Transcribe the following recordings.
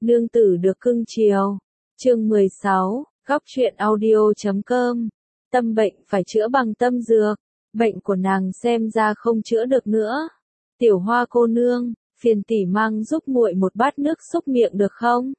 Nương tử được cưng chiều. Chương 16, góc truyện audio.com. Tâm bệnh phải chữa bằng tâm dược. Bệnh của nàng xem ra không chữa được nữa. Tiểu Hoa cô nương, phiền tỷ mang giúp muội một bát nước xúc miệng được không?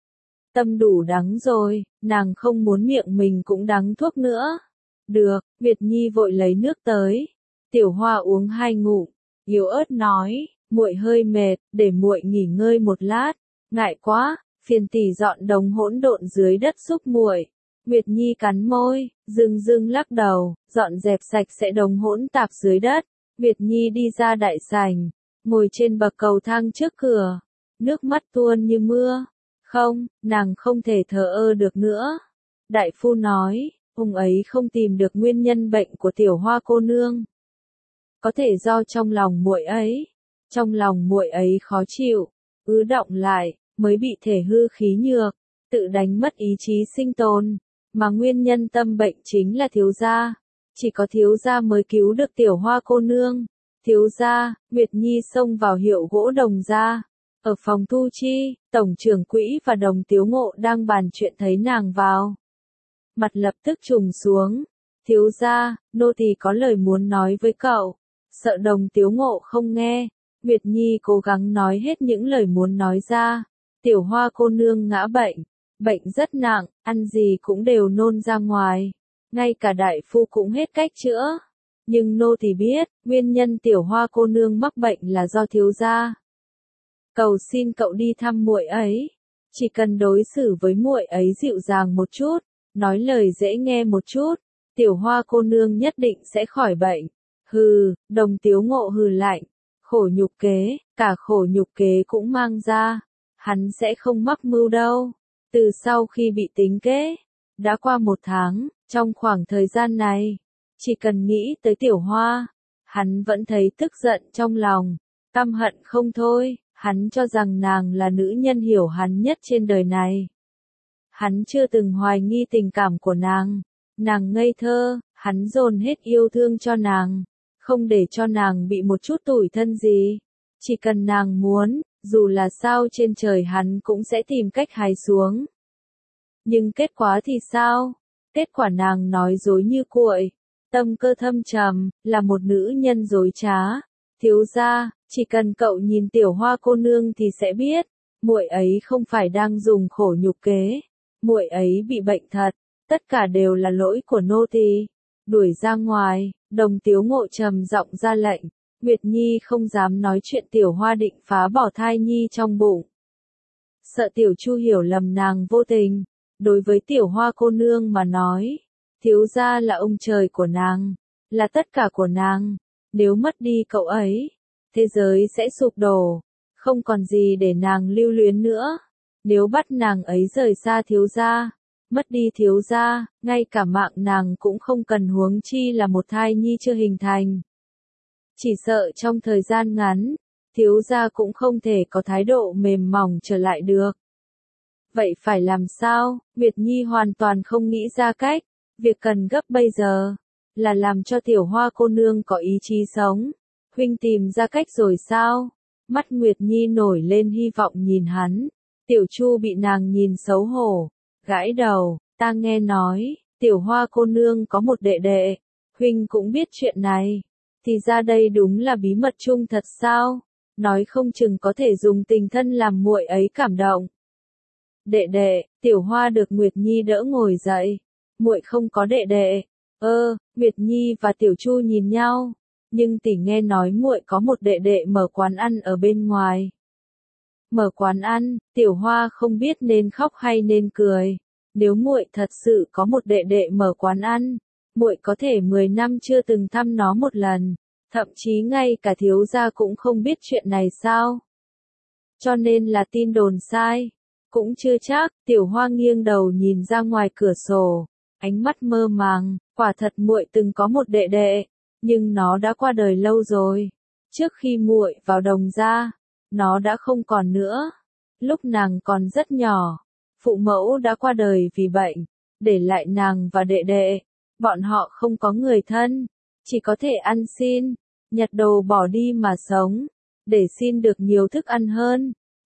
Tâm đủ đắng rồi, nàng không muốn miệng mình cũng đắng thuốc nữa. Được, Việt Nhi vội lấy nước tới. Tiểu Hoa uống 2 ngụm, yếu ớt nói, muội hơi mệt, để muội nghỉ ngơi một lát. Ngại quá, phiền tỷ dọn đống hỗn độn dưới đất giúp muội. Nguyệt Nhi cắn môi, dưng lắc đầu, dọn dẹp sạch sẽ đống hỗn tạp dưới đất. Nguyệt Nhi đi ra đại sảnh, ngồi trên bậc cầu thang trước cửa, nước mắt tuôn như mưa. Không, nàng không thể thờ ơ được nữa. Đại phu nói, ông ấy không tìm được nguyên nhân bệnh của Tiểu Hoa cô nương. Có thể do trong lòng muội ấy. Trong lòng muội ấy khó chịu, ứ đọng lại, mới bị thể hư khí nhược, tự đánh mất ý chí sinh tồn. Mà nguyên nhân tâm bệnh chính là thiếu gia. Chỉ có thiếu gia mới cứu được Tiểu Hoa cô nương. Thiếu gia, Nguyệt Nhi xông vào hiệu gỗ Đồng gia. Ở phòng thu chi, tổng trưởng quỹ và Đồng Tiếu Ngộ đang bàn chuyện thấy nàng vào. Mặt lập tức trùng xuống. Thiếu gia, nô tỳ có lời muốn nói với cậu. Sợ Đồng Tiếu Ngộ không nghe, Nguyệt Nhi cố gắng nói hết những lời muốn nói ra. Tiểu Hoa cô nương ngã bệnh. Bệnh rất nặng, ăn gì cũng đều nôn ra ngoài. Ngay cả đại phu cũng hết cách chữa. Nhưng nô tỳ biết, nguyên nhân Tiểu Hoa cô nương mắc bệnh là do thiếu gia. Cầu xin cậu đi thăm muội ấy. Chỉ cần đối xử với muội ấy dịu dàng một chút, nói lời dễ nghe một chút, Tiểu Hoa cô nương nhất định sẽ khỏi bệnh. Hừ, Đồng Tiếu Ngộ hừ lạnh. Khổ nhục kế, cả khổ nhục kế cũng mang ra. Hắn sẽ không mắc mưu đâu. Từ sau khi bị tính kế, đã qua 1 tháng, trong khoảng thời gian này, chỉ cần nghĩ tới Tiểu Hoa, hắn vẫn thấy tức giận trong lòng, căm hận không thôi. Hắn cho rằng nàng là nữ nhân hiểu hắn nhất trên đời này. Hắn chưa từng hoài nghi tình cảm của nàng. Nàng ngây thơ, hắn dồn hết yêu thương cho nàng, không để cho nàng bị một chút tủi thân gì. Chỉ cần nàng muốn, dù là sao trên trời hắn cũng sẽ tìm cách hái xuống. Nhưng kết quả thì sao? Kết quả nàng nói dối như cuội, tâm cơ thâm trầm, là một nữ nhân dối trá. Thiếu gia, chỉ cần cậu nhìn Tiểu Hoa cô nương thì sẽ biết, muội ấy không phải đang dùng khổ nhục kế, muội ấy bị bệnh thật, tất cả đều là lỗi của nô tỳ. Đuổi ra ngoài, Đồng Tiếu Ngộ trầm giọng ra lệnh. Nguyệt Nhi không dám nói chuyện Tiểu Hoa định phá bỏ thai nhi trong bụng. Sợ Tiểu Chu hiểu lầm nàng vô tình. Đối với Tiểu Hoa cô nương mà nói, thiếu gia là ông trời của nàng, là tất cả của nàng. Nếu mất đi cậu ấy, thế giới sẽ sụp đổ, không còn gì để nàng lưu luyến nữa. Nếu bắt nàng ấy rời xa thiếu gia, mất đi thiếu gia, ngay cả mạng nàng cũng không cần, huống chi là một thai nhi chưa hình thành. Chỉ sợ trong thời gian ngắn, thiếu gia cũng không thể có thái độ mềm mỏng trở lại được. Vậy phải làm sao? Nguyệt Nhi hoàn toàn không nghĩ ra cách. Việc cần gấp bây giờ là làm cho Tiểu Hoa cô nương có ý chí sống. Huynh tìm ra cách rồi sao? Mắt Nguyệt Nhi nổi lên hy vọng nhìn hắn. Tiểu Chu bị nàng nhìn xấu hổ, gãi đầu. Ta nghe nói, Tiểu Hoa cô nương có một đệ đệ. Huynh cũng biết chuyện này. Thì ra đây đúng là bí mật chung thật sao? Nói không chừng có thể dùng tình thân làm muội ấy cảm động. Đệ đệ, Tiểu Hoa được Nguyệt Nhi đỡ ngồi dậy. Muội không có đệ đệ. Nguyệt Nhi và Tiểu Chu nhìn nhau. Nhưng tỷ nghe nói muội có một đệ đệ mở quán ăn ở bên ngoài. Mở quán ăn, Tiểu Hoa không biết nên khóc hay nên cười. Nếu muội thật sự có một đệ đệ mở quán ăn, muội có thể 10 năm chưa từng thăm nó một lần. Thậm chí ngay cả thiếu gia cũng không biết chuyện này sao? Cho nên là tin đồn sai. Cũng chưa chắc. Tiểu Hoa nghiêng đầu nhìn ra ngoài cửa sổ, ánh mắt mơ màng. Quả thật muội từng có một đệ đệ, nhưng nó đã qua đời lâu rồi. Trước khi muội vào Đồng gia, nó đã không còn nữa. Lúc nàng còn rất nhỏ, phụ mẫu đã qua đời vì bệnh, để lại nàng và đệ đệ. Bọn họ không có người thân, chỉ có thể ăn xin, nhặt đồ bỏ đi mà sống, để xin được nhiều thức ăn hơn.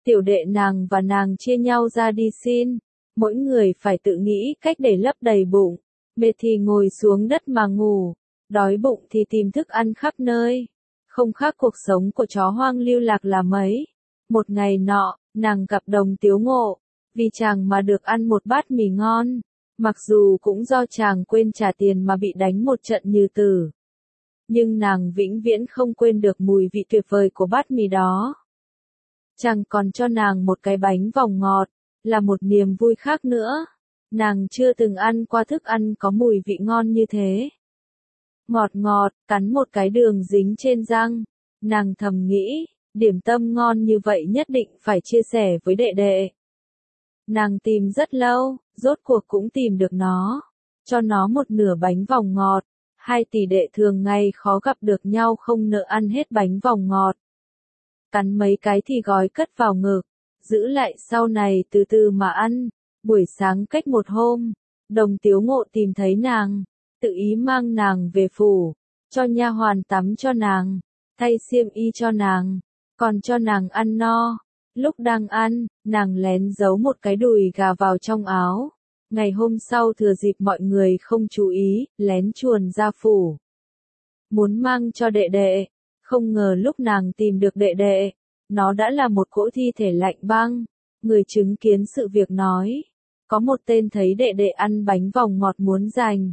Tiểu đệ nàng và nàng chia nhau ra đi xin, mỗi người phải tự nghĩ cách để lấp đầy bụng, mệt thì ngồi xuống đất mà ngủ, đói bụng thì tìm thức ăn khắp nơi, không khác cuộc sống của chó hoang lưu lạc là mấy. Một ngày nọ, nàng gặp Đồng Tiếu Ngộ, vì chàng mà được ăn một bát mì ngon, mặc dù cũng do chàng quên trả tiền mà bị đánh một trận như tử. Nhưng nàng vĩnh viễn không quên được mùi vị tuyệt vời của bát mì đó. Chàng còn cho nàng một cái bánh vòng ngọt, là một niềm vui khác nữa. Nàng chưa từng ăn qua thức ăn có mùi vị ngon như thế. Ngọt ngọt, cắn một cái đường dính trên răng. Nàng thầm nghĩ, điểm tâm ngon như vậy nhất định phải chia sẻ với đệ đệ. Nàng tìm rất lâu, rốt cuộc cũng tìm được nó. Cho nó một nửa bánh vòng ngọt. Hai tỷ đệ thường ngày khó gặp được nhau không nỡ ăn hết bánh vòng ngọt. Cắn mấy cái thì gói cất vào ngực, giữ lại sau này từ từ mà ăn. Buổi sáng cách một hôm, Đồng Tiếu Ngộ tìm thấy nàng, tự ý mang nàng về phủ, cho nha hoàn tắm cho nàng, thay xiêm y cho nàng, còn cho nàng ăn no. Lúc đang ăn, nàng lén giấu một cái đùi gà vào trong áo. Ngày hôm sau thừa dịp mọi người không chú ý, lén chuồn ra phủ. Muốn mang cho đệ đệ, không ngờ lúc nàng tìm được đệ đệ, nó đã là một cỗ thi thể lạnh băng. Người chứng kiến sự việc nói, có một tên thấy đệ đệ ăn bánh vòng ngọt muốn giành.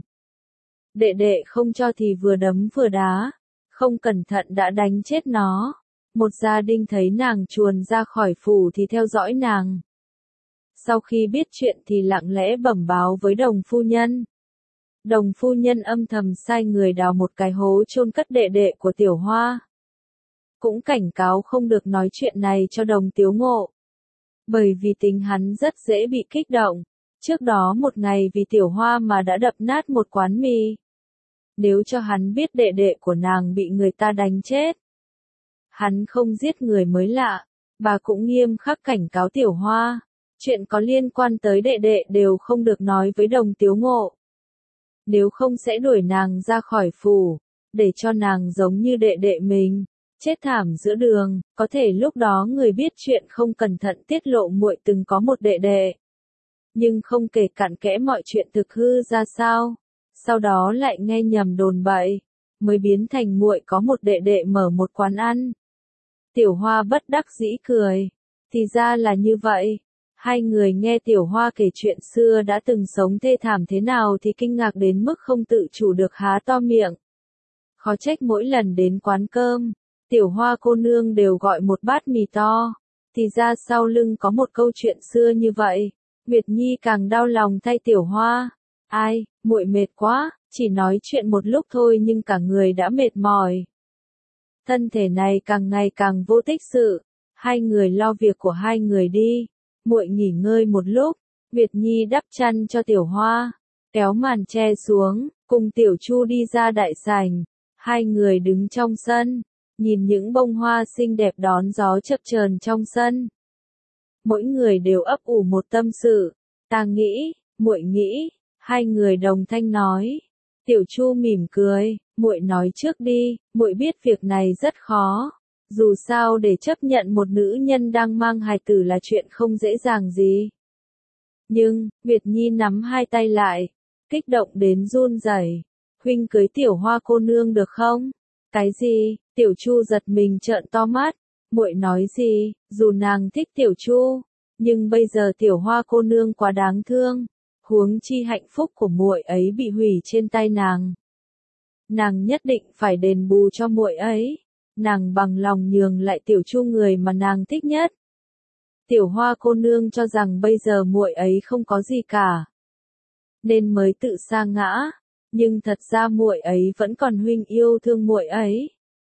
Đệ đệ không cho thì vừa đấm vừa đá, không cẩn thận đã đánh chết nó. Một gia đình thấy nàng chuồn ra khỏi phủ thì theo dõi nàng. Sau khi biết chuyện thì lặng lẽ bẩm báo với Đồng phu nhân. Đồng phu nhân âm thầm sai người đào một cái hố chôn cất đệ đệ của Tiểu Hoa. Cũng cảnh cáo không được nói chuyện này cho Đồng Tiếu Ngộ. Bởi vì tính hắn rất dễ bị kích động. Trước đó một ngày vì Tiểu Hoa mà đã đập nát một quán mì. Nếu cho hắn biết đệ đệ của nàng bị người ta đánh chết, hắn không giết người mới lạ. Bà cũng nghiêm khắc cảnh cáo Tiểu Hoa. Chuyện có liên quan tới đệ đệ đều không được nói với Đồng Tiếu Ngộ. Nếu không sẽ đuổi nàng ra khỏi phủ, để cho nàng giống như đệ đệ mình, chết thảm giữa đường. Có thể lúc đó người biết chuyện không cẩn thận tiết lộ muội từng có một đệ đệ, nhưng không kể cặn kẽ mọi chuyện thực hư ra sao. Sau đó lại nghe nhầm đồn bậy, mới biến thành muội có một đệ đệ mở một quán ăn. Tiểu Hoa bất đắc dĩ cười, thì ra là như vậy. Hai người nghe Tiểu Hoa kể chuyện xưa đã từng sống thê thảm thế nào thì kinh ngạc đến mức không tự chủ được há to miệng. Khó trách mỗi lần đến quán cơm, Tiểu Hoa cô nương đều gọi một bát mì to. Thì ra sau lưng có một câu chuyện xưa như vậy. Nguyệt Nhi càng đau lòng thay Tiểu Hoa. Ai, muội mệt quá, chỉ nói chuyện một lúc thôi nhưng cả người đã mệt mỏi. Thân thể này càng ngày càng vô tích sự. Hai người lo việc của hai người đi. Muội nghỉ ngơi một lúc. Nguyệt Nhi đắp chăn cho Tiểu Hoa, kéo màn che xuống, cùng Tiểu Chu đi ra đại sảnh. Hai người đứng trong sân, nhìn những bông hoa xinh đẹp đón gió chập chờn trong sân. Mỗi người đều ấp ủ một tâm sự. Ta nghĩ, muội nghĩ. Hai người đồng thanh nói. Tiểu Chu mỉm cười, muội nói trước đi, muội biết việc này rất khó. Dù sao để chấp nhận một nữ nhân đang mang hài tử là chuyện không dễ dàng gì. Nhưng, Nguyệt Nhi nắm hai tay lại, kích động đến run rẩy. Huynh cưới Tiểu Hoa cô nương được không? Cái gì? Tiểu Chu giật mình trợn to mắt. Muội nói gì? Dù nàng thích Tiểu Chu, nhưng bây giờ Tiểu Hoa cô nương quá đáng thương. Huống chi hạnh phúc của muội ấy bị hủy trên tay nàng. Nàng nhất định phải đền bù cho muội ấy. Nàng bằng lòng nhường lại Tiểu Chu người mà nàng thích nhất. Tiểu Hoa cô nương cho rằng bây giờ muội ấy không có gì cả, nên mới tự sa ngã, nhưng thật ra muội ấy vẫn còn huynh yêu thương muội ấy.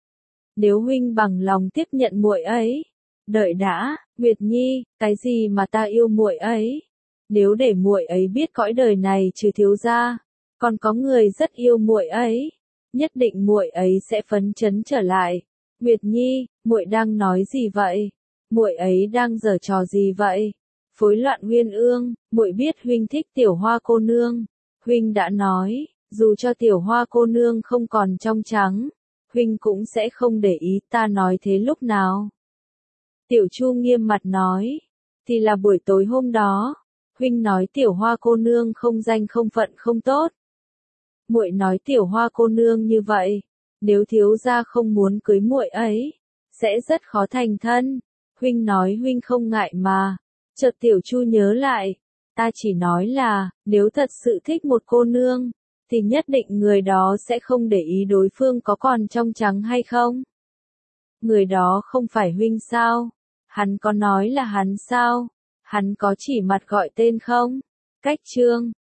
Nếu huynh bằng lòng tiếp nhận muội ấy, đợi đã, Nguyệt Nhi, cái gì mà ta yêu muội ấy? Nếu để muội ấy biết cõi đời này trừ thiếu gia, còn có người rất yêu muội ấy, nhất định muội ấy sẽ phấn chấn trở lại. Nguyệt Nhi, muội đang nói gì vậy? Muội ấy đang giở trò gì vậy? Phối loạn Uyên Ương, muội biết huynh thích Tiểu Hoa cô nương. Huynh đã nói, dù cho Tiểu Hoa cô nương không còn trong trắng, huynh cũng sẽ không để ý. Ta nói thế lúc nào? Tiểu Chu nghiêm mặt nói. Thì là buổi tối hôm đó. Huynh nói Tiểu Hoa cô nương không danh không phận không tốt. Muội nói Tiểu Hoa cô nương như vậy, nếu thiếu gia không muốn cưới muội ấy, sẽ rất khó thành thân. Huynh nói huynh không ngại mà. Chợt Tiểu Chu nhớ lại, ta chỉ nói là, nếu thật sự thích một cô nương, thì nhất định người đó sẽ không để ý đối phương có còn trong trắng hay không. Người đó không phải huynh sao? Hắn có nói là hắn sao? Hắn có chỉ mặt gọi tên không? Cách chương